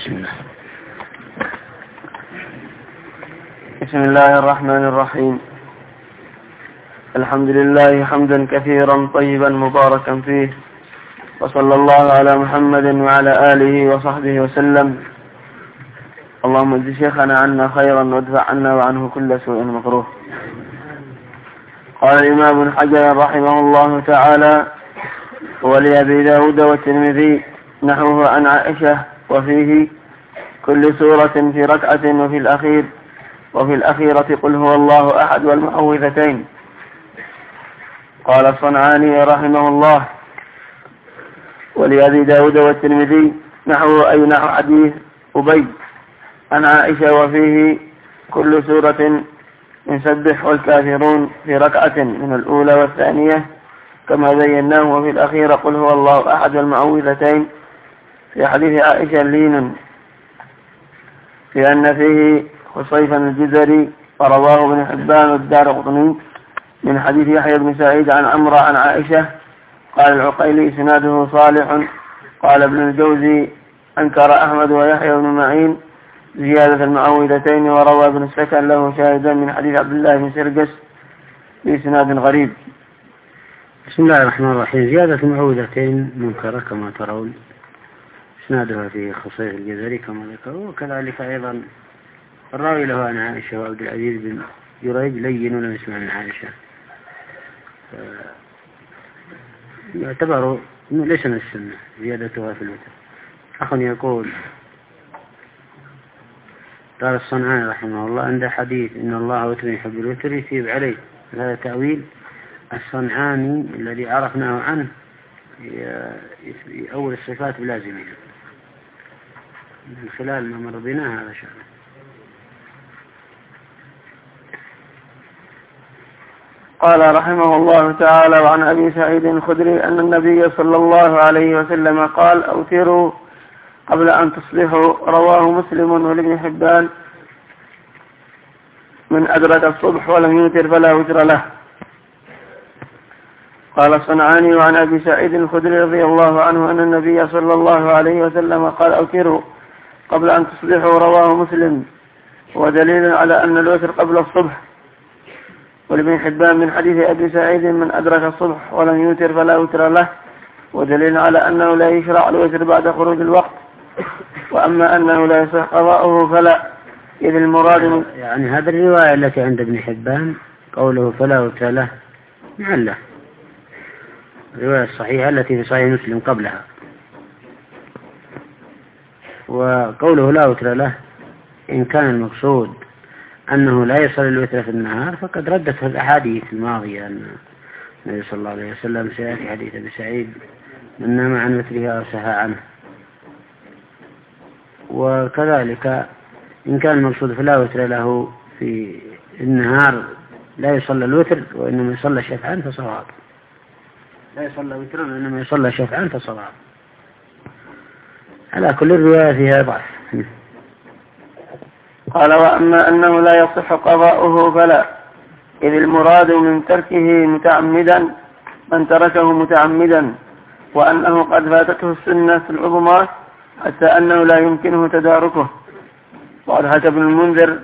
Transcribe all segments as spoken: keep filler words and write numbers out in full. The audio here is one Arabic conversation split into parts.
بسم الله. بسم الله الرحمن الرحيم. الحمد لله حمدا كثيرا طيبا مباركا فيه، وصلى الله على محمد وعلى آله وصحبه وسلم. اللهم اجز شيخنا عنا خيرا وادفع عنا وعنه كل سوء مكروه. قال الإمام ابن حجر رحمه الله تعالى: ولأبي داود والترمذي نحوه عن عائشة وفيه كل سورة في ركعة وفي الأخير وفي الأخيرة قل هو الله أحد والمعوذتين. قال الصنعاني رحمه الله: ولأبي داود والترمذي نحوه أي نحو حديث أبي عن عائشة وفيه كل سورة من سبح والكافرون في ركعة من الأولى والثانية كما بيناه، وفي الأخيرة قل هو الله أحد والمعوذتين. في حديث عائشة لين في أن فيه خصيفا الجزري، ورواه ابن حبان والدارقطني من حديث يحيى بن سعيد عن عمرو عن عائشة. قال العقيلي إسناده صالح. قال ابن الجوزي أنكر أحمد ويحيى بن معين زيادة المعوذتين، وروى ابن السكن له شاهدا من حديث عبد الله بن سرجس بإسناد غريب. بسم الله الرحمن الرحيم. زيادة المعوذتين منكرة كما ترون، إسنادها في خصيص الجزري كما ذكروا، وكذلك أيضا الراوي له عن عائشة وعبد العزيز بن جريج لين ولم يسمع من عائشة، يعتبر ليس من السنة زيادتها في الوتر. أخ يقول: قال الصنعاني رحمه الله عند حديث إن الله وتر يحب الوتر يثيب عليه، هذا تأويل الصنعاني الذي عرفناه عنه أول الصفات بلازمها من خلال ما مر بنا هذا شأنه. قال رحمه الله تعالى: وعن أبي سعيد الخدري أن النبي صلى الله عليه وسلم قال: أوتروا قبل أن تصبحوا. رواه مسلم وابن حبان: من أدرك الصبح ولم يوتر فلا وتر له. قال الصنعاني: وعن أبي سعيد الخدري رضي الله عنه أن النبي صلى الله عليه وسلم قال: أوتروا قبل أن تصبحوا. رواه مسلم، ودليل على أن الوتر قبل الصبح. ولابن حبان من حديث أبي سعيد: من أدرك الصبح ولم يوتر فلا وتر له، ودليل على أنه لا يشرع الوتر بعد خروج الوقت، وأما أنه لا يصح قضاؤه فلا، إذ المراد يعني هذه الرواية التي عند ابن حبان قوله فلا وتر له معله، الرواية الصحيحة التي في صحيح مسلم قبلها. وقوله لا وتر له إن كان المقصود أنه لا يصل الوتر في النهار فقد ردت الأحاديث الماضية أن النبي صلى الله عليه وسلم سيأتي حديث أبي سعيد: من نام عن وتره أو سهى عنه. وكذلك إن كان المقصود فلا وتر له في النهار لا يصلى الوتر وإنما يصلى شفعا فصواب، لا يصلى وترا وإنما يصلى شفعا فصواب. على كل الرواية فيها ضعف. قال: وأما أنه لا يصح قضاؤه فلا، إذ المراد من تركه متعمدا من تركه متعمدا، وأنه قد فاتته السنة العظمى حتى أنه لا يمكنه تداركه. وقد حكى ابن المنذر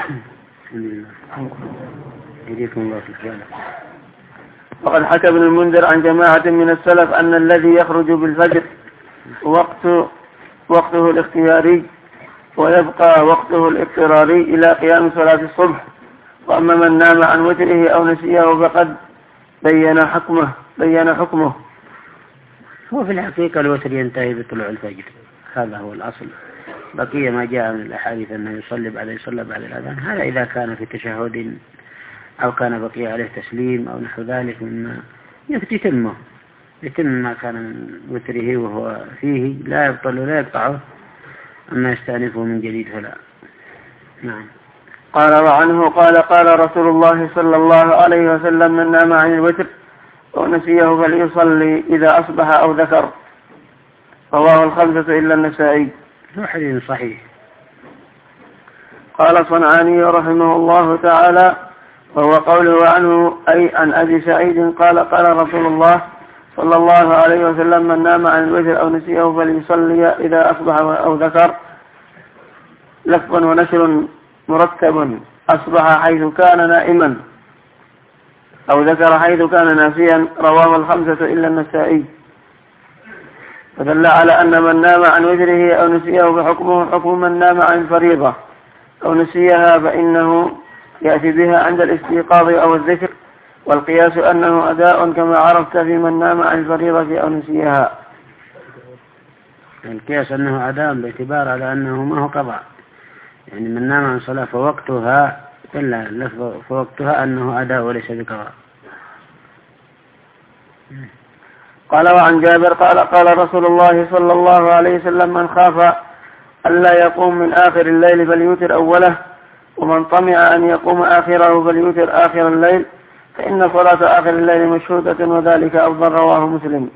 وقد حكى ابن المنذر عن جماعة من السلف أن الذي يخرج بالفجر وقت وقته الاختياري ويبقى وقته الاضطراري إلى قيام صلاة الصبح. وأما من نام عن وتره أو نسيه فقد بين حكمه بين حكمه هو في الحقيقة الوتر ينتهي بطلوع الفجر، هذا هو الأصل. بقية ما جاء من الأحاديث أنه يصلي بعد يصلي بعد الأذان، هذا إذا كان في تشهد أو كان بقي عليه تسليم أو نحو ذلك مما يتمه يتم ما كان من وتره وهو فيه، لا يبطل ولا يقطعه. أما يستأنفه من جديد فلا. نعم. قال: وعنه قال: قال رسول الله صلى الله عليه وسلم: من نام عن الوتر ونسيه فليصلي إذا أصبح أو ذكر. رواه الخمسة إلا النسائي. هو حديث صحيح. قال صنعاني رحمه الله تعالى: وهو قوله عنه أي عن أبي سعيد قال: قال رسول الله صلى الله عليه وسلم: من نام عن الوتر أو نسيه فليصلي إذا أصبح أو ذكر. لفظ ونشر مرتب أصبح حيث كان نائما أو ذكر حيث كان ناسيا رواه الخمسة إلا النسائي. فدل على أن من نام عن وتره أو نسيه بحكمه حكم من نام عن الفريضة أو نسيها فإنه يأتي بها عند الاستيقاظ أو الذكر، والقياس أنه أداء كما عرفت في من نام عن الفريضة أو نسيها. القياس أنه أداء باعتبار على أنه ما هو قضاء، يعني من نام عن صلاة فوقتها إلا فوقتها أنه أداء وليس بقضاء. قال وعن جابر قال قال رسول الله صلى الله عليه وسلم من خاف ألا يقوم من آخر الليل فليوتر أوله، ومن طمع أن يقوم آخره فليوتر آخر الليل، فإن صلاة آخر الليل مشهودة وذلك أفضل. رواه مسلم.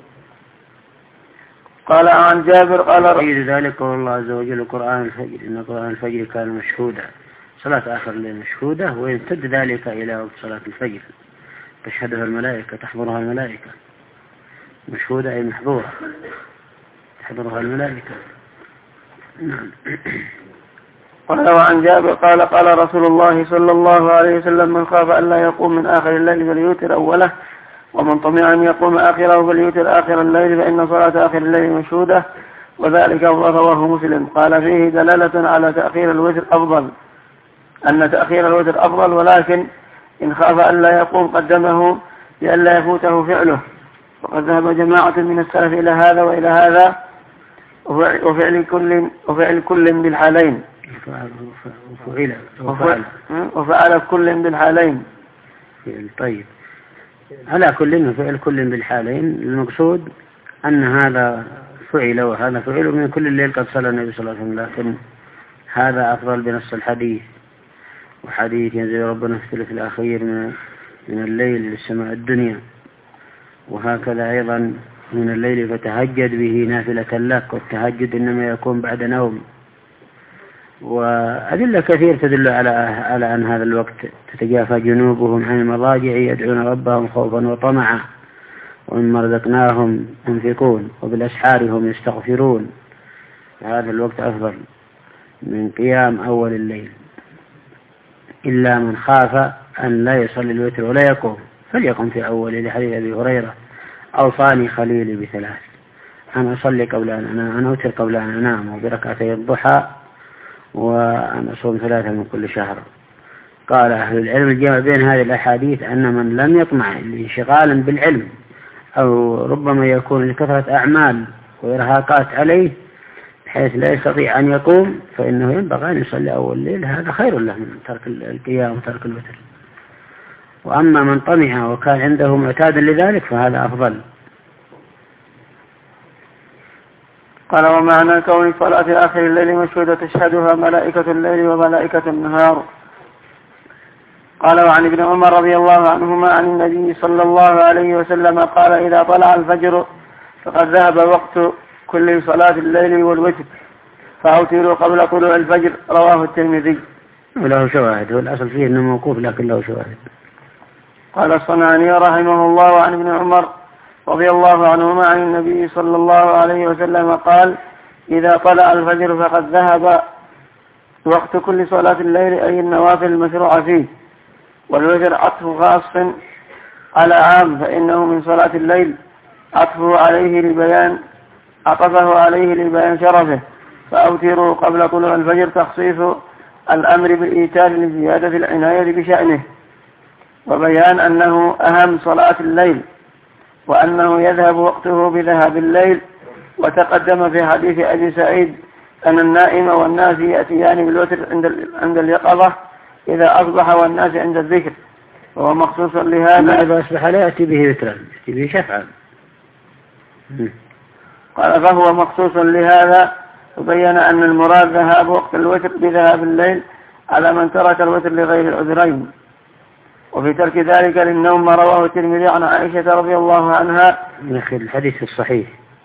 قال عن جابر قال غير ذلك قول الله عز وجل قرآن الفجر إن قرآن الفجر كان مشهودا، صلاة آخر الليل مشهودة، ويمتد ذلك إلى وقت صلاة الفجر تشهدها الملائكة تحضرها الملائكة. مشهودة أي محظورة تحضرها الملائكة. نعم. قال وعن جابر قال قال رسول الله صلى الله عليه وسلم من خاف ألا يقوم من آخر الليل فليوتر أوله، ومن طمع أن يقوم آخره فليوتر آخر الليل، فإن صلاة آخر الليل مشهودة وذلك رواه مسلم. قال فيه دلالة على تأخير الوتر أفضل، أن تأخير الوتر أفضل، ولكن إن خاف ألا يقوم قدمه لئلا يفوته فعله، وقد ذهب جماعة من السلف إلى هذا وإلى هذا، وفعل كل وفعل كل بالحالين وفعل وفعل, وفعل كل بالحالين. طيب، على كل فعل كل بالحالين، المقصود أن هذا فعل وهذا فعل من كل الليل قد صلى النبي صلى الله عليه وسلم، لكن هذا أفضل بنص الحديث، وحديث ينزل ربنا في الثلث الأخير من الليل للسماء الدنيا، وهكذا أيضا من الليل فتهجد به نافلة لك، والتهجد إنما يكون بعد نوم. وأدلة كثير تدل على على أن هذا الوقت تتجافى جنوبهم عن المضاجع يدعون ربهم خوفا وطمعا ومما رزقناهم ينفقون وبالأسحار هم يستغفرون. هذا الوقت أفضل من قيام أول الليل، إلا من خاف أن لا يصلي الوتر ولا يقوم فليقم في أول، لحديث أبي هريرة أوصاني خليلي بثلاث: أن أصلي قبل أن أنام، أن أوتر قبل أن أنام، وبركعتي الضحى، وأن أصوم ثلاثة من كل شهر. قال أهل العلم الجمع بين هذه الأحاديث أن من لم يطمع انشغالا بالعلم أو ربما يكون لكثرة أعمال وإرهاقات عليه بحيث لا يستطيع أن يقوم، فإنه ينبغي أن يصلي أول الليل، هذا خير له من ترك القيام وترك الوتر. وأما من طمع وكان عنده معتاد لذلك فهذا أفضل. قال ومعنى كون صلاة آخر الليل مشهودة تشهدها ملائكة الليل وملائكة النهار. قال وعن ابن عمر رضي الله عنهما عن النبي صلى الله عليه وسلم قال إذا طلع الفجر فقد ذهب وقت كل صلاة الليل والوتر فأوتروا قبل طلوع الفجر. رواه الترمذي. وله شواهد، والأصل فيه أنه موقوف لكن له شواهد. قال الصنعاني رحمه الله عن ابن عمر رضي الله عنهما عن النبي صلى الله عليه وسلم قال إذا طلع الفجر فقد ذهب وقت كل صلاة الليل، أي النوافل المشروعة فيه، والوتر عطف خاص على عام، فإنه من صلاة الليل، عطفه عليه لبيان عطفه عليه لبيان شرفه. فأوتروا قبل طلوع الفجر تخصيص الأمر بالإيتار لزيادة العناية بشأنه، وبيان أنه أهم صلاة الليل، وأنه يذهب وقته بذهاب الليل. وتقدم في حديث أبي سعيد أن النائم والناس يأتيان بالوتر عند عند اليقظة إذا أصبح، والناس عند الذكر، وهو مخصوص لهذا. إذا أصبح لا يأتي به وترا، يأتي به شفعا. قال فهو مخصوص لهذا، وبين أن المراد ذهاب وقت الوتر بذهاب الليل على من ترك الوتر لغير العذرين. وفي ترك ذلك للنوم ما رواه الترمذي عن عائشة رضي الله عنها. من أخي الحديث الصحيح،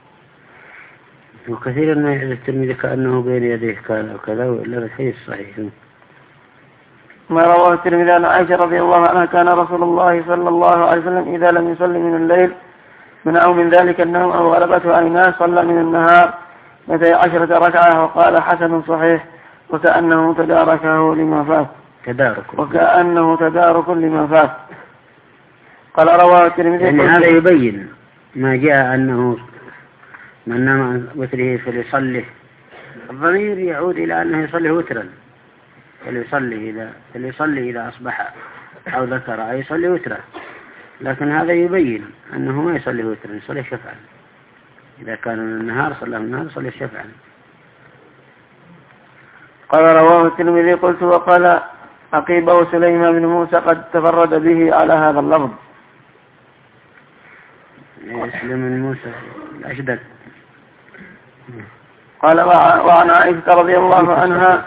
وكثيرا ما يعد الترمذي كأنه بين يديه كان وكذا، وإلا الحديث الصحيح. ما رواه الترمذي عن عائشة رضي الله عنها كان رسول الله صلى الله عليه وسلم إذا لم يصلي من الليل من أو من ذلك النوم أو غلبته عيناه صلى من النهار مئتي عشرة ركعة. وقال حسن صحيح وكأنه تداركه لما فات تدارك وكأنه تدارك لما فات. قال رواه الترمذي. يعني هذا يبين ما جاء أنه من نام عن وتره فليصلي، الضمير يعود إلى أنه يصلي وترا، فليصلي إذا فليصلي إذا أصبح أو ذكر أي يصلي وترا، لكن هذا يبين أنه ما يصلي وترا، يصلي شفعا. إذا كان من النهار صلى من النهار صلي شفعا. قال رواه الترمذي. قلت وقال عقيبه سليمان بن موسى قد تفرد به على هذا اللفظ. سليمان موسى الأشدد. قال وعن عائشة رضي الله عنها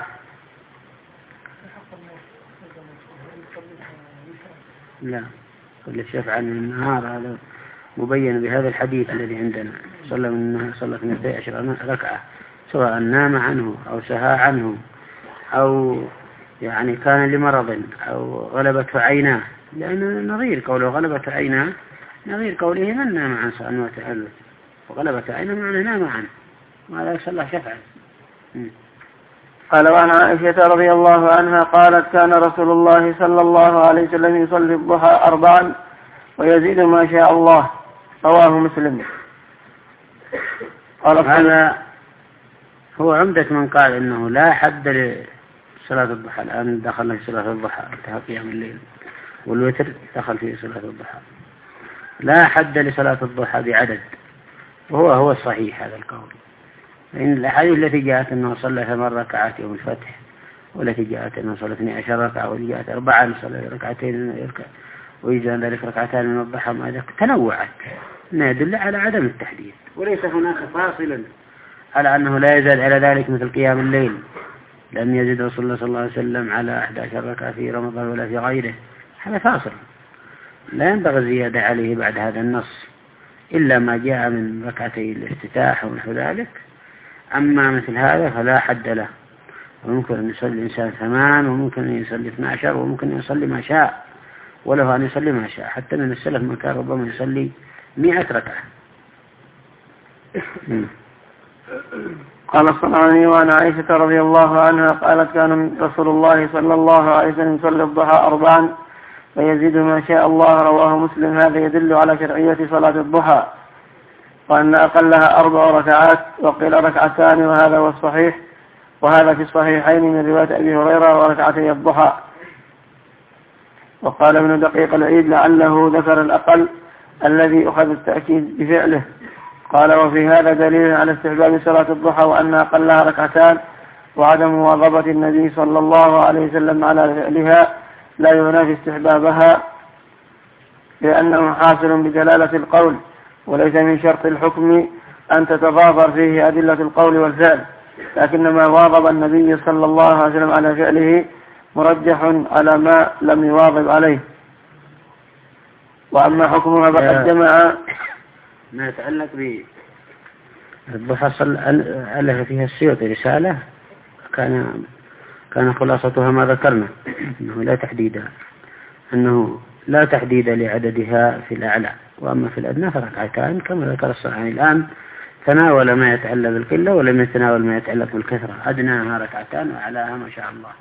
لا كل الشفعة من النهار هذا مبين بهذا الحديث الذي عندنا، صلى من النهار صلى اثنتي عشر ركعة سواء نام عنه أو سهى عنه أو يعني كان لمرض أو غلبته عيناه، لأن نظير قوله غلبته عيناه نظير قوله من نام عن صلاة وتعلم، وغلبته عيناه معنى نام عنه، وهذا يصلى شفعا. قال وعن عائشة رضي الله عنها قالت كان رسول الله صلى الله عليه وسلم يصلي الضحى أربعا ويزيد ما شاء الله. رواه مسلم. قال هذا هو عمدة من قال إنه لا حد لصلاة الضحى. الآن دخلنا في صلاة الضحى، انتهى قيام الليل، والوتر دخل في صلاة الضحى. لا حد لصلاة الضحى بعدد، وهو هو الصحيح هذا القول. إن الأحاديث التي جاءت أنه صلى ثمان ركعات يوم الفتح، والتي جاءت أنه صلى اثني عشر ركعة، والتي جاءت أربعة صلى ركعتين يركع ويجزى ذلك ركعتان من الضحى، ما ذلك تنوعت، ما يدل على عدم التحديد، وليس هناك فاصلا على أنه لا يزال على ذلك مثل قيام الليل. لم يزد رسول الله صلى الله عليه وسلم على أحد عشر ركعة في رمضان ولا في غيره، هذا فاصل لا ينبغي الزيادة عليه بعد هذا النص، إلا ما جاء من ركعتي الافتتاح ونحو ذلك. أما مثل هذا فلا حد له، وممكن أن يصلي الإنسان ثمان، وممكن أن يصلي اثنى عشر، وممكن أن يصلي ما شاء، وله أن يصلي ما شاء. حتى من السلف من كان ربما يصلي مئة ركعة. قال الصنعاني وعن عائشة رضي الله عنها قالت كان رسول الله صلى الله عليه وسلم يصلي الضحى أربعا ويزيد ما شاء الله. رواه مسلم. هذا يدل على شرعية صلاة الضحى، وأن أقلها أربع ركعات، وقيل ركعتان، وهذا هو الصحيح، وهذا في الصحيحين من رواية أبي هريرة وركعتي الضحى. وقال ابن دقيق العيد لعله ذكر الأقل الذي أخذ التأكيد بفعله. قال وفي هذا دليل على استحباب صلاة الضحى، وأن أقلها ركعتان، وعدم مواظبة النبي صلى الله عليه وسلم على فعلها لا ينافي استحبابها، لأنه حاصل بدلالة القول، وليس من شرط الحكم أن تتضافر فيه أدلة القول والفعل، لكنما واظب النبي صلى الله عليه وسلم على فعله مرجح على ما لم يواظب عليه. وأما حكمها فقد جمع ما يتعلق بالضحى ألف فيها السيوطي رسالة كان كان خلاصتها ما ذكرنا، أنه لا تحديد أنه لا تحديد لعددها في الأعلى، وأما في الأدنى فركعتان كما ذكر الصنعاني. الآن تناول ما يتعلق بالقلة ولم يتناول ما يتعلق بالكثرة، أدناها ركعتان وأعلاها ما شاء الله.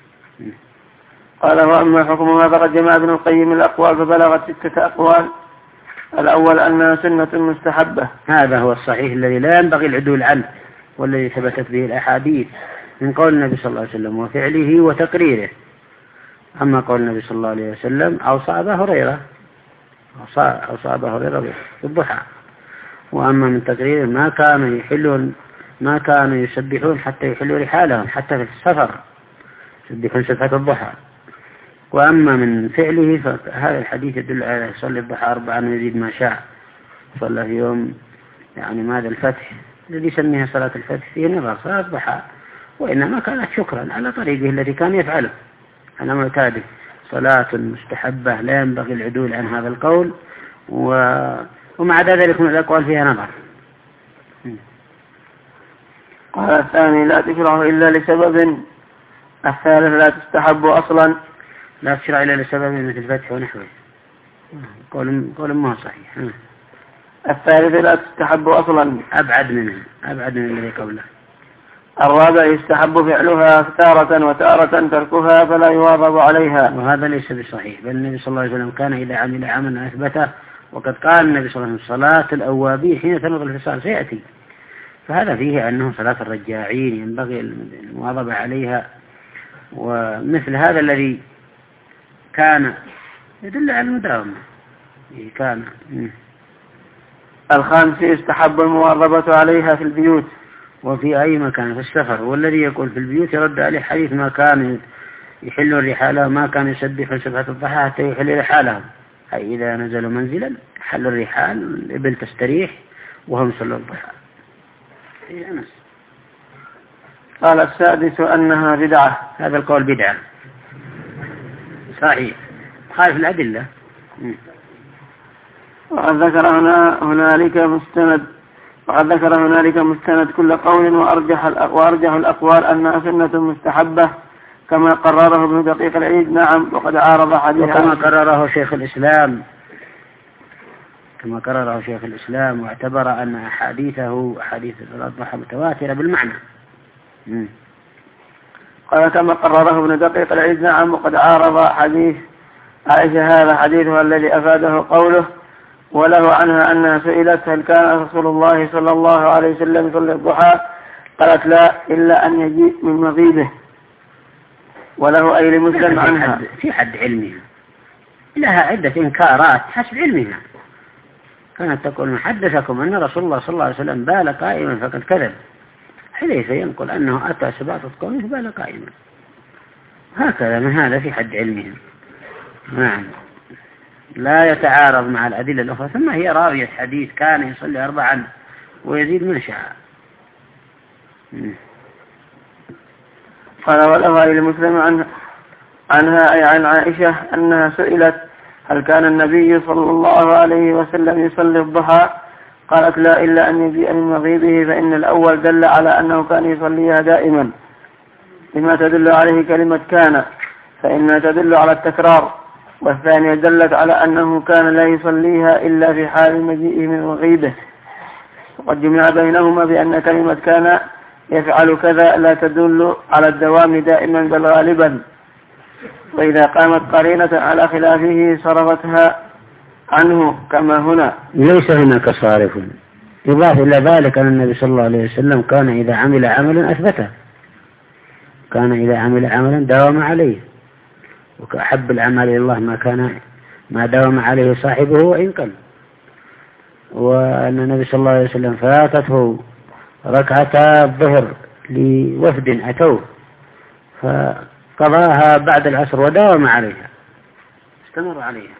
قال وأما حكمها فقد جمع ابن القيم الأقوال فبلغت ستة أقوال. الأول أنها سنة مستحبة، هذا هو الصحيح الذي لا ينبغي العدول عنه، والذي ثبتت به الأحاديث من قول النبي صلى الله عليه وسلم وفعله وتقريره. أما قول النبي صلى الله عليه وسلم أوصى أبا هريرة أوصى أبا هريرة بالضحى، وأما من تقريره ما كانوا يحلون ما كانوا يسبحون حتى يحلوا رحالهم حتى في السفر يسبحون سبحة الضحى. وأما من فعله فهذا الحديث يدل على يصلي الضحى أربعا ويزيد ما شاء. صلى في يوم يعني ماذا الفتح الذي يسميها صلاة الفتح فيه نظر صلاة الضحى، وإنما كانت شكرا على طريقه الذي كان يفعله على معتاده، صلاة مستحبة لا ينبغي العدول عن هذا القول، و... ومع ذلك من الأقوال فيها نظر. قال الثاني لا تشرع إلا لسبب. الثالث لا تستحب أصلا. لا تشرع إلا لسبب مثل الفتح ونحوه، قول قول ما صحيح. الثالث لا تستحب أصلا، أبعد منه أبعد من الذي قبله. الرابع يستحب فعلها تارة وتارة تركها فلا يواظب عليها. وهذا ليس بصحيح، بل النبي صلى الله عليه وسلم كان إذا عمل عملا أثبته، وقد قال النبي صلى الله عليه وسلم صلاة الأوابين حين تنض الفصال سيأتي، فهذا فيه أنه صلاة الرجاعين ينبغي المواظبة عليها. ومثل هذا الذي كان يدل على المداومة كان. الخامس يستحب المواظبة عليها في البيوت وفي أي مكان في السفر، والذي يقول في البيوت يرد عليه حديث ما كان يحل الرحالة ما كان يسبح سبحة الضحى حتى يحل رحالهم، أي إذا نزلوا منزلا حل الرحال الإبل تستريح وهم صلوا الضحى. قال السادس أنها بدعة. هذا القول بدعة صحيح خالف الأدلة. وقد ذكر هنا هنالك مستند وقد ذكر هنالك مستند كل قول وأرجح وأرجح الأقوال أنها سنة مستحبة كما قرره ابن دقيق العيد. نعم، وقد عارض حديث وكما قرره شيخ الإسلام كما قرره شيخ الإسلام واعتبر أن أحاديثه أحاديث صلاة الضحى متواترة بالمعنى. مم. قال كما قرره ابن دقيق العيد. نعم، وقد عارض حديث عائشة هذا حديثها الذي أفاده قوله وله عنها أنها سئلت هل كان رسول الله صلى الله عليه وسلم يصلي الضحى؟ قالت لا إلا أن يجيء من مغيبه. وله أي لمسلم عنها في حد علمها لها عدة إنكارات حسب علمها. كانت تقول حدثكم أن رسول الله صلى الله عليه وسلم بال قائما فقد كذب. حذيفة ينقل أنه أتى سباطة قومه بال قائما، هكذا من هذا في حد علمها. نعم، لا يتعارض مع الأدلة الأخرى. ثم هي راوية حديث كان يصلي أربعا ويزيد من شاء. قال وله أي لمسلم عنها, عنها أي عن عائشة أنها سئلت هل كان النبي صلى الله عليه وسلم يصلي الضحى؟ قالت لا إلا أن يجيء من مغيبه، فإن الأول دل على أنه كان يصليها دائما لما تدل عليه كلمة كان، فإنها تدل على التكرار، والثانية دلت على أنه كان لا يصليها إلا في حال مجيئه من مغيبه. وقد جمع بينهما بأن كلمة كان يفعل كذا لا تدل على الدوام دائما بل غالبا، وإذا قامت قرينة على خلافه صرفتها عنه كما هنا. ليس هناك صارف. يضاف إلى ذلك أن النبي صلى الله عليه وسلم كان إذا عمل عملا أثبته، كان إذا عمل عملا داوم عليه، وكأحب العمل إلى الله ما كان ما داوم عليه صاحبه وإن قل. وأن النبي صلى الله عليه وسلم فاتته ركعتا الظهر لوفد أتوه فقضاها بعد العصر وداوم عليها، استمر عليها.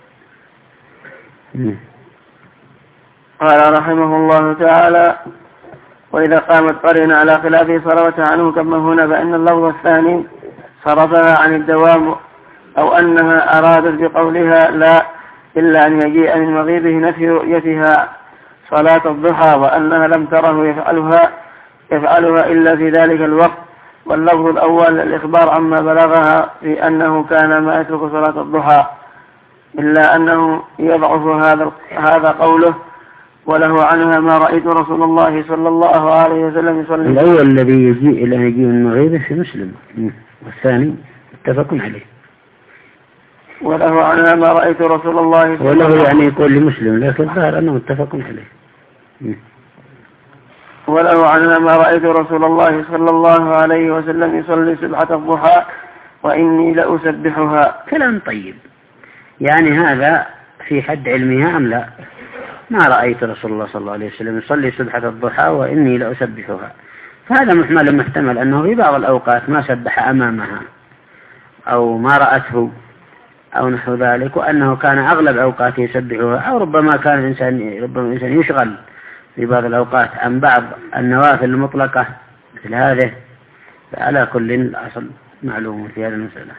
قال رحمه الله تعالى وإذا قامت قرينة على خلافه صرفتها عنه كما هنا، فإن اللفظ الثاني صرفها عن الدوام، أو أنها أرادت بقولها لا إلا أن يجيء من مغيبه نفي رؤيتها صلاة الضحى، وأنها لم تره يفعلها يفعلها إلا في ذلك الوقت. واللفظ الأول الإخبار عما بلغها في أنه كان ما يترك صلاة الضحى، إلا أنه يضعف هذا هذا قوله وله عنها ما رأيت رسول الله صلى الله عليه وسلم يصلي. الأول الذي يجيء إلى يجيء من مغيبه في مسلم، والثاني متفق عليه. وله عنها ما رأيت رسول الله صلى الله عليه وله يعني يقول لمسلم، لكن ظهر أنه متفق عليه. وله عنها ما رأيت رسول الله صلى الله عليه وسلم يصلي سبحة الضحى وإني لأسبحها. كلام طيب، يعني هذا في حد علمها أم لا؟ ما رأيت رسول الله صلى الله عليه وسلم يصلي سبحة الضحى وإني لأسبحها، فهذا محمل محتمل أنه في بعض الأوقات ما سبح أمامها أو ما رأته أو نحو ذلك، وأنه كان أغلب أوقاته يسبحها، أو ربما كان الإنسان ربما الإنسان يشغل في بعض الأوقات عن بعض النوافل المطلقة مثل هذه. فعلى كل الأصل معلوم في هذه المسألة.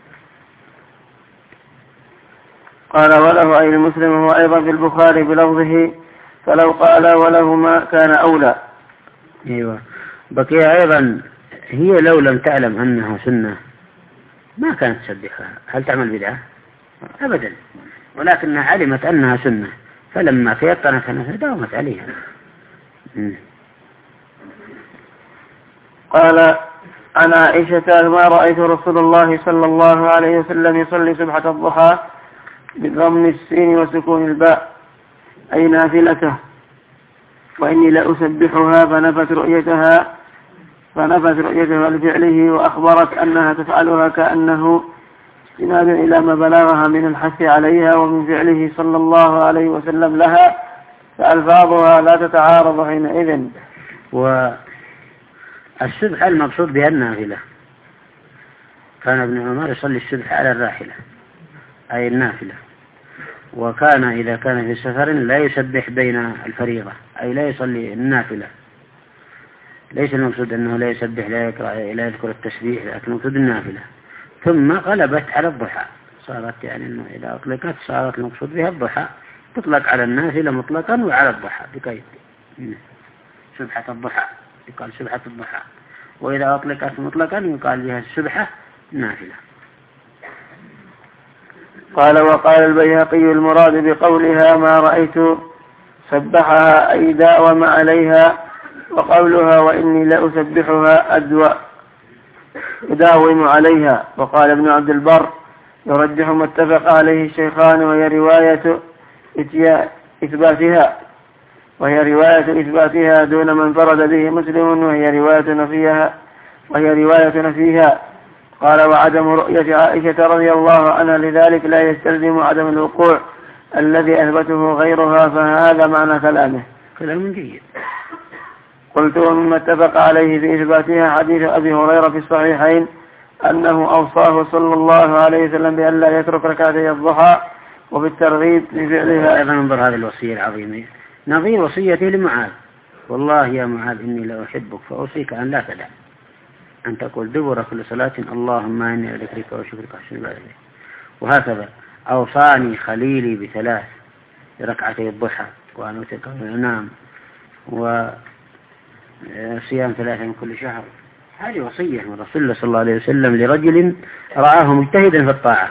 قال وله أي المسلم هو أيضا في البخاري بلفظه فلو قال ولهما كان أولى. أيوة، بقي أيضا هي لو لم تعلم أنها سنة ما كانت تسبحها. هل تعمل بدعة؟ أبدا، ولكنها علمت أنها سنة فلما تيقنت أنها داومت عليها. قال عن عائشة ما رأيت رسول الله صلى الله عليه وسلم يصلي سبحة الضحى بضم السين وسكون الباء أي نافلته، وإني لأسبحها فنفت رؤيتها فنفت رؤيتها لفعله، وأخبرت أنها تفعلها كأنه استناد إلى ما بلغها من الحث عليها ومن فعله صلى الله عليه وسلم لها، فألفاظها لا تتعارض حينئذ. والسبحة المقصود بها النافلة، كان ابن عمر يصلي السبحة على الراحلة أي النافلة، وكان إذا كان في سفر لا يسبح بين الفريضة أي لا يصلي النافلة، ليس المقصود أنه لا يسبح لا يقرأ لا يذكر التسبيح، لكن المقصود النافلة. ثم غلبت على الضحى، صارت يعني أنه إذا أطلقت صارت المقصود بها الضحى، تطلق على النافلة مطلقا وعلى الضحى بقيد، سبحة الضحى يقال سبحة الضحى، وإذا أطلقت مطلقا يقال بها السبحة نافلة. قال وقال البيهقي المراد بقولها ما رأيت سبحها أي داوم عليها، وقولها وإني لأسبحها أدوى يداوم عليها. وقال ابن عبد البر يرجح ما اتفق عليه الشيخان وهي رواية إثباتها وهي رواية إثباتها دون من فرد به مسلم، وهي رواية نفيها وهي رواية نفيها. قال وعدم رؤية عائشة رضي الله عنها لذلك لا يستلزم عدم الوقوع الذي أثبته غيرها، فهذا معنى كلامه. كلام جيد. قلت ومما اتفق عليه في إثباتها حديث أبي هريرة في الصحيحين أنه أوصاه صلى الله عليه وسلم بأن لا يترك ركعتي الضحى، وفي الترغيب في فعلها. أيضا انظر هذه الوصية العظيمة نظير وصيته لمعاذ، والله يا معاذ إني لا أحبك فأوصيك أن لا تدع أن تقول دبر كل صلاة اللهم إني أذكرك وشكرك وحسن عبادتك. وهكذا أوصاني خليلي بثلاث ركعتي الضحى وأن أوترك وأنام وصيام ثلاثة من كل شهر. هذه وصية من رسول الله صلى الله عليه وسلم لرجل رآه مجتهدا في الطاعة.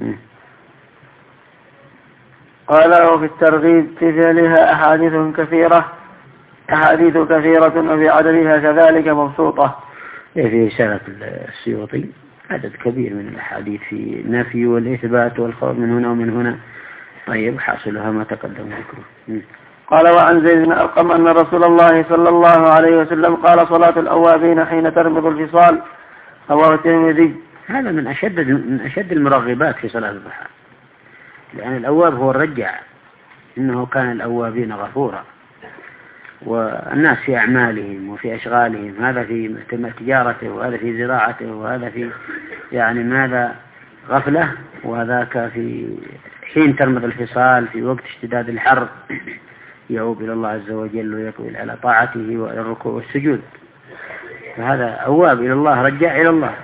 قال وفي الترغيب في فعلها أحاديث كثيرة أحاديث كثيرة وفي عددها كذلك مبسوطة. في رسالة السيوطي عدد كبير من الأحاديث في النفي والإثبات والخوف من هنا ومن هنا. طيب حاصلها ما تقدم ذكره. قال وعن زيد بن أرقم أن رسول الله صلى الله عليه وسلم قال صلاة الأوابين حين ترمض الفصال، رواه الترمذي. هذا من أشد من أشد المرغبات في صلاة الضحى، لأن الأواب هو الرجع، إنه كان الأوابين غفورا، والناس في أعمالهم وفي أشغالهم، هذا في تجارته وهذا في زراعته وهذا في يعني ماذا غفلة، وذاك في حين ترمض الفصال في وقت اشتداد الحر يعوب إلى الله عز وجل ويقبل على طاعته وإلى الركوع والسجود، فهذا أواب إلى الله رجع إلى الله.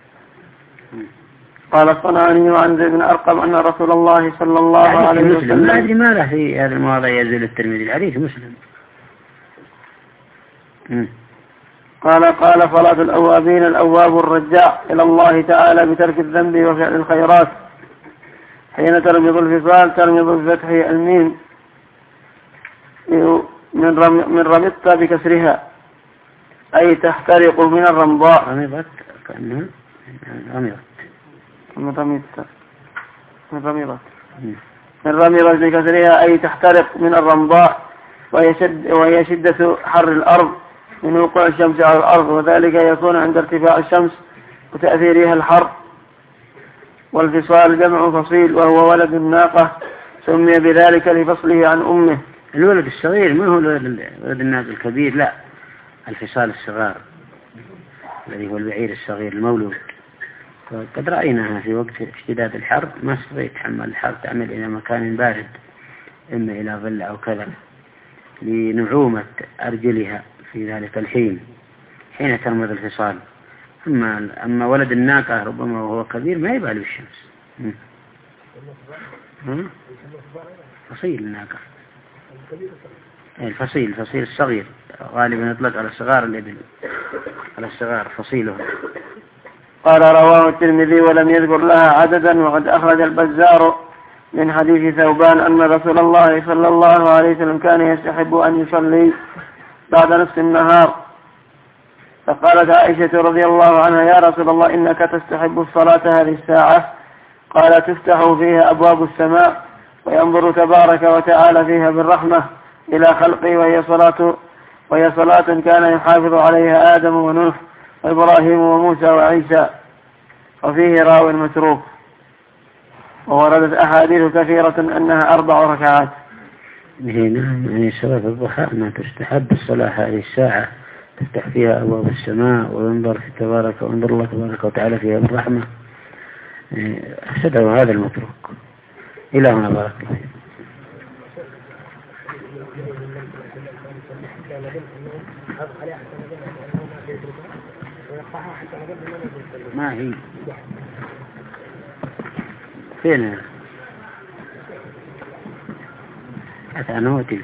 قال الصنعاني عن زيد بن أرقم أن رسول الله صلى الله عليه وسلم لا أدري ما له في هذا المواضع يزيل الترمذي الحديث مسلم. قال قال صلاة الأوابين الأواب الرجاع إلى الله تعالى بترك الذنب وفعل الخيرات. حين ترمض الفصال ترمض بفتح الميم من رم من رمضت بكسرها أي تحترق من الرمضاء. رمضت كأنها رمضت من رمضت من رمضت من رمضت بكسرها أي تحترق من الرمضاء، وهي شد وهي شدة حر الأرض من وقوع الشمس على الأرض، وذلك يكون عند ارتفاع الشمس وتأثيرها الحر. والفصال جمع فصيل وهو ولد الناقة، سمي بذلك لفصله عن أمه. الولد الصغير ما هو ولد الناقة الكبير، لا، الفصال الصغار الذي هو البعير الصغير المولود. وقد رأيناها في وقت اشتداد الحر ما استطيع يتحمل الحر تعمل إلى مكان بارد، إما إلى ظل أو كذا، لنعومة أرجلها في ذلك الحين حين ترمض الفصال. أما, أما ولد الناقة ربما وهو كبير ما يبالي بالشمس. فصيل الناقة الفصيل الفصيل الصغير غالبا يطلق على الصغار الإبل، على الصغار فصيلهم. قال رواه الترمذي ولم يذكر لها عددا. وقد أخرج البزار من حديث ثوبان أن رسول الله صلى الله عليه وسلم كان يستحب أن يصلي بعد نصف النهار فقالت عائشة رضي الله عنها يا رسول الله إنك تستحب الصلاة هذه الساعة؟ قال تفتح فيها أبواب السماء وينظر تبارك وتعالى فيها بالرحمة إلى خلقه، وهي صلاة وهي صلاة كان يحافظ عليها آدم ونوح وإبراهيم وموسى وعيسى. وفيه راوي متروك. ووردت أحاديث كثيرة أنها أربع ركعات. نعم، يعني صلاة الضحى أنها تستحب الصلاة هذه الساعة، تفتح فيها أبواب السماء وينظر في تبارك وينظر الله تبارك وتعالى فيها بالرحمة. أحسده هذا المتروك. إلى هنا بارك الله. ما هي فين أتعنوتي